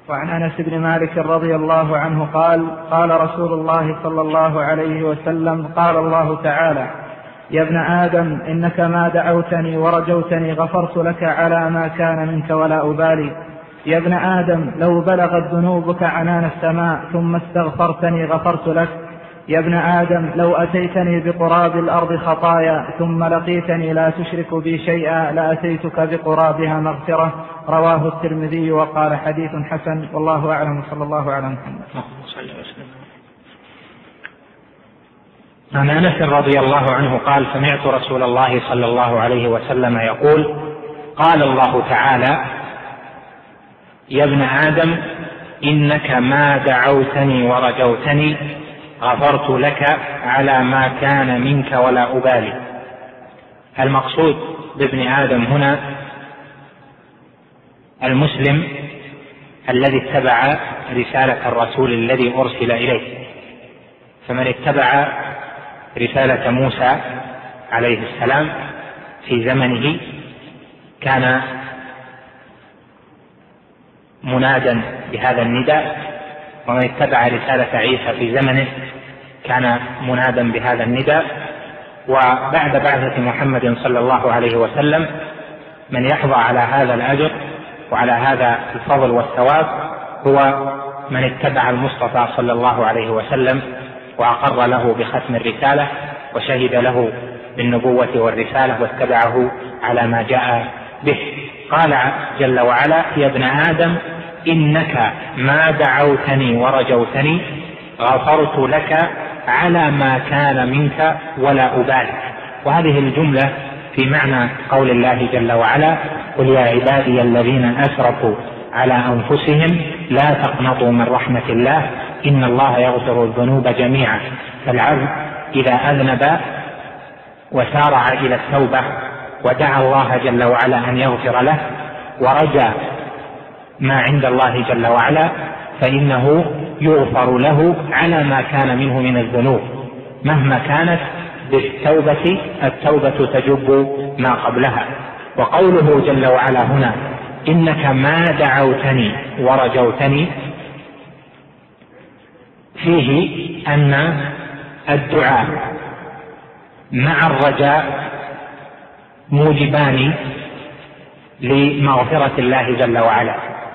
وعن أنس بن مالك رضي الله عنه قال: قال رسول الله صلى الله عليه وسلم: قال الله تعالى: يا ابن آدم إنك ما دعوتني ورجوتني غفرت لك على ما كان منك ولا أبالي. يا ابن آدم لو بلغت ذنوبك عنان السماء ثم استغفرتني غفرت لك. يا ابن آدم لو أتيتني بقراب الأرض خطايا ثم لقيتني لا تشرك بي شيئا لأتيتك بقرابها مغفرة. رواه الترمذي وقال: حديث حسن. والله أعلم. صلى الله على محمد. عن أنس رضي الله عنه قال: سمعت رسول الله صلى الله عليه وسلم يقول: قال الله تعالى: يا ابن آدم إنك ما دعوتني ورجوتني غفرت لك على ما كان منك ولا أبالي. المقصود بابن آدم هنا المسلم الذي اتبع رسالة الرسول الذي أرسل إليه. فمن اتبع رسالة موسى عليه السلام في زمنه كان منادا بهذا النداء، ومن اتبع رسالة عيسى في زمنه كان منادا بهذا النداء. وبعد بعثة محمد صلى الله عليه وسلم من يحظى على هذا الأجر وعلى هذا الفضل والثواب هو من اتبع المصطفى صلى الله عليه وسلم وأقر له بختم الرسالة وشهد له بالنبوة والرسالة واتبعه على ما جاء به. قال جل وعلا: يا ابن آدم إنك ما دعوتني ورجوتني غفرت لك على ما كان منك ولا أبالي. وهذه الجملة في معنى قول الله جل وعلا: قل يا عبادي الذين أسرفوا على أنفسهم لا تقنطوا من رحمة الله إن الله يغفر الذنوب جميعا. فالعبد إذا أذنب وسارع إلى التوبة ودعا الله جل وعلا أن يغفر له ورجى ما عند الله جل وعلا فإنه يغفر له على ما كان منه من الذنوب مهما كانت. بالتوبة التوبة تجب ما قبلها. وقوله جل وعلا هنا: إنك ما دعوتني ورجوتني، فيه أن الدعاء مع الرجاء موجبان لمغفرة الله جل وعلا.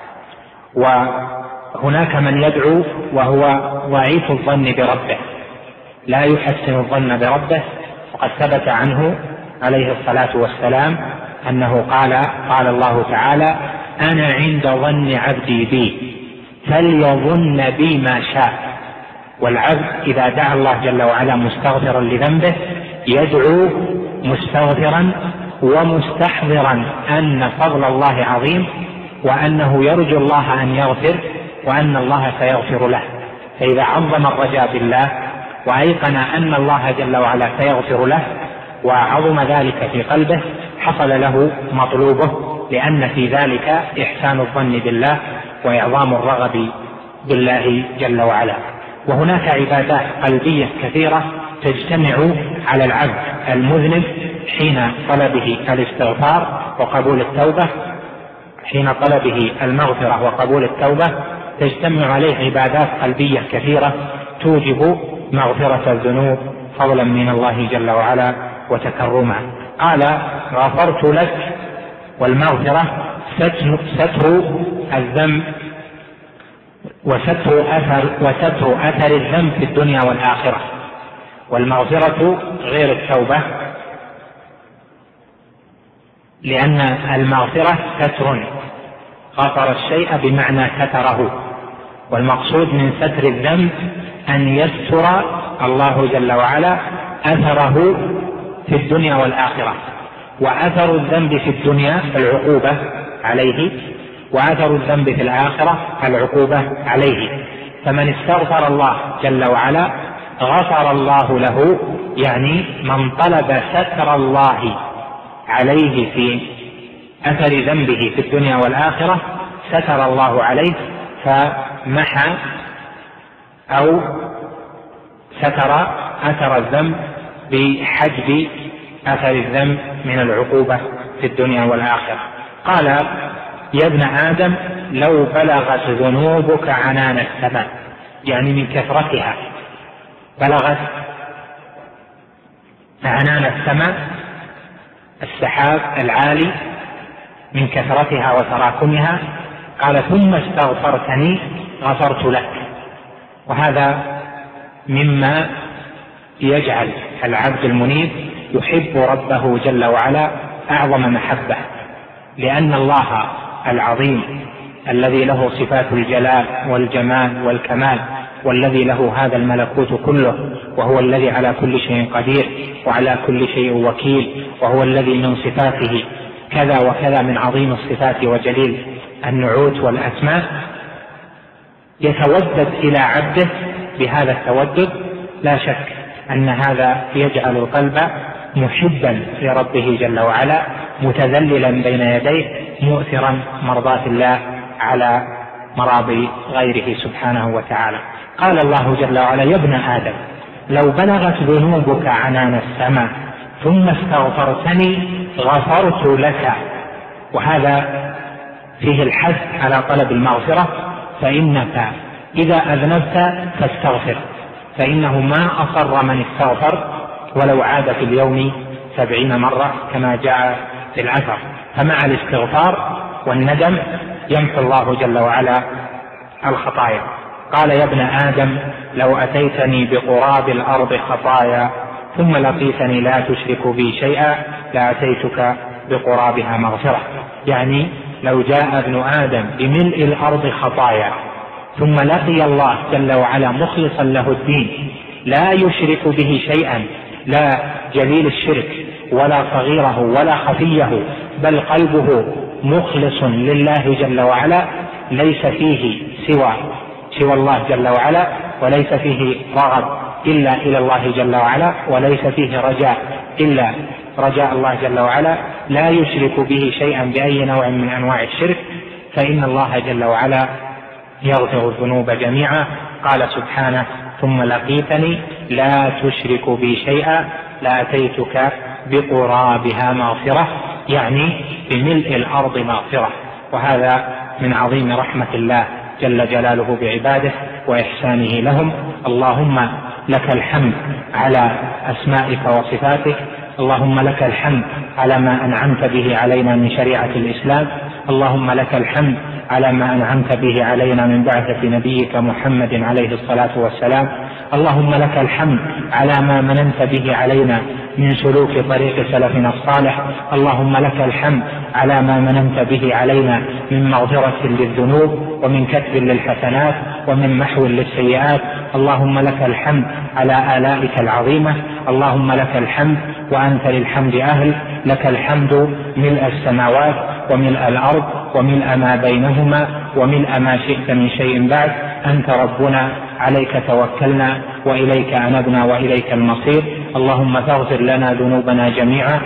وهناك من يدعو وهو ضعيف الظن بربه لا يحسن الظن بربه، وقد ثبت عنه عليه الصلاة والسلام أنه قال الله تعالى: أنا عند ظن عبدي بي فليظن بي ما شاء. والعبد إذا دعا الله جل وعلا مستغفرا لذنبه يدعو مستغفرا ومستحضرا أن فضل الله عظيم وأنه يرجو الله أن يغفر وأن الله سيغفر له. فإذا عظم الرجاء بالله وأيقن أن الله جل وعلا سيغفر له وعظم ذلك في قلبه حصل له مطلوبه، لأن في ذلك إحسان الظن بالله وإعظام الرغب بالله جل وعلا. وهناك عبادات قلبية كثيرة تجتمع على العبد المذنب حين طلبه الاستغفار وقبول التوبة، حين طلبه المغفرة وقبول التوبة تجتمع عليه عبادات قلبية كثيرة توجب مغفرة الذنوب فضلا من الله جل وعلا وتكرما. قال: غفرت لك. والمغفرة ستر الذنب وستر أثر الذنب في الدنيا والآخرة. والمغفرة غير التوبة، لأن المغفرة ستر، غفر الشيء بمعنى ستره. والمقصود من ستر الذنب أن يستر الله جل وعلا أثره في الدنيا والآخرة. وأثر الذنب في الدنيا العقوبة عليه، وأثر الذنب في الآخرة العقوبة عليه. فمن استغفر الله جل وعلا غفر الله له، يعني من طلب ستر الله عليه في أثر ذنبه في الدنيا والآخرة ستر الله عليه فمحى أو ستر أثر الذنب بحجب أثر الذنب من العقوبة في الدنيا والآخرة. قال: يا ابن آدم لو بلغت ذنوبك عنان السماء، يعني من كثرتها، بلغت عنان السماء السحاب العالي من كثرتها وتراكمها، قال ثم استغفرتني غفرت لك. وهذا مما يجعل العبد المنيب يحب ربه جل وعلا أعظم محبة، لأن الله العظيم الذي له صفات الجلال والجمال والكمال، والذي له هذا الملكوت كله، وهو الذي على كل شيء قدير وعلى كل شيء وكيل، وهو الذي من صفاته كذا وكذا من عظيم الصفات وجليل النعوت والأسماء، يتودد إلى عبده بهذا التودد. لا شك أن هذا يجعل القلب محبا لربه جل وعلا، متذللا بين يديه، مؤثرا مرضاة الله على مراضي غيره سبحانه وتعالى. قال الله جل وعلا يا ابن آدم لو بلغت ذنوبك عنان السماء ثم استغفرتني غفرت لك. وهذا فيه الحث على طلب المغفرة، فإنك إذا أذنبت فاستغفر، فإنه ما أصر من استغفر ولو عاد في اليوم 70 مرة كما جاء في الأثر. فمع الاستغفار والندم يمحو الله جل وعلا الخطايا. قال يا ابن آدم لو أتيتني بقراب الأرض خطايا ثم لقيتني لا تشرك بي شيئا لأتيتك بقرابها مغفرة. يعني لو جاء ابن آدم بملء الأرض خطايا ثم لقي الله جل وعلا مخلصا له الدين لا يشرك به شيئا، لا جليل الشرك ولا صغيره ولا خفيه، بل قلبه مخلص لله جل وعلا، ليس فيه سوى الله جل وعلا، وليس فيه رغب إلا إلى الله جل وعلا، وليس فيه رجاء إلا رجاء الله جل وعلا، لا يشرك به شيئا بأي نوع من أنواع الشرك، فإن الله جل وعلا يغفر الذنوب جميعا. قال سبحانه ثم لقيتني لا تشرك بي شيئا لأتيتك بقرابها مغفرة، يعني بملء الأرض مغفرة. وهذا من عظيم رحمة الله جل جلاله بعباده وإحسانه لهم. اللهم لك الحمد على أسمائك وصفاتك، اللهم لك الحمد على ما أنعمت به علينا من شريعة الإسلام، اللهم لك الحمد على ما أنعمت به علينا من بعثة نبيك محمد عليه الصلاة والسلام، اللهم لك الحمد على ما مننت به علينا من سلوك طريق سلفنا الصالح، اللهم لك الحمد على ما مننت به علينا من مغفرة للذنوب ومن كتب للحسنات ومن محو للسيئات، اللهم لك الحمد على آلائك العظيمة، اللهم لك الحمد وأنت للحمد أهل، لك الحمد ملء السماوات وملء الأرض وملء ما بينهما وملء ما شئت من شيء بعد، أنت ربنا عليك توكلنا وإليك أنبنا وإليك المصير، اللهم فاغفر لنا ذنوبنا جميعا،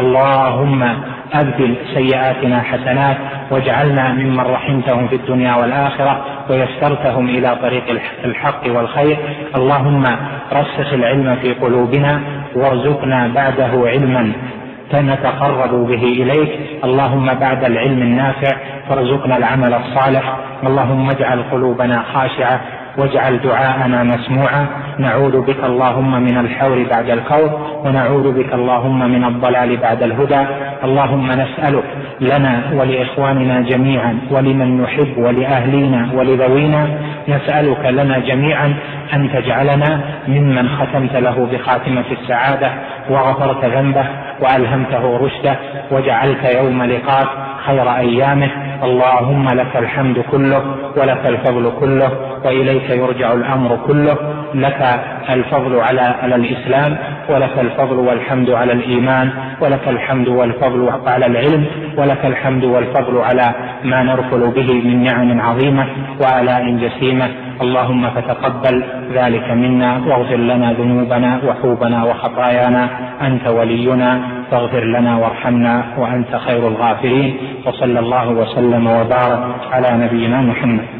اللهم أبدل سيئاتنا حسنات واجعلنا ممن رحمتهم في الدنيا والآخرة ويسرتهم إلى طريق الحق والخير، اللهم رسخ العلم في قلوبنا وارزقنا بعده علما نتقرب به إليك، اللهم بعد العلم النافع فارزقنا العمل الصالح، اللهم اجعل قلوبنا خاشعة واجعل دعاءنا مسموعا، نعوذ بك اللهم من الحور بعد الكور، ونعوذ بك اللهم من الضلال بعد الهدى، اللهم نسألك لنا ولإخواننا جميعا ولمن نحب ولأهلينا ولذوينا، نسألك لنا جميعا أن تجعلنا ممن ختمت له بخاتمة السعادة وغفرت ذنبه وألهمته رشده وجعلت يوم لقاك خير أيامه، اللهم لك الحمد كله ولك الفضل كله وإليك يرجع الأمر كله، لك الفضل على الإسلام ولك الفضل والحمد على الإيمان ولك الحمد والفضل على العلم ولك الحمد والفضل على ما نرفل به من نعم عظيمة وآلاء جسيمة، اللهم فتقبل ذلك منا واغفر لنا ذنوبنا وحوبنا وخطايانا، أنت ولينا فاغفر لنا وارحمنا وأنت خير الغافرين، وصلى الله وسلم وبارك على نبينا محمد.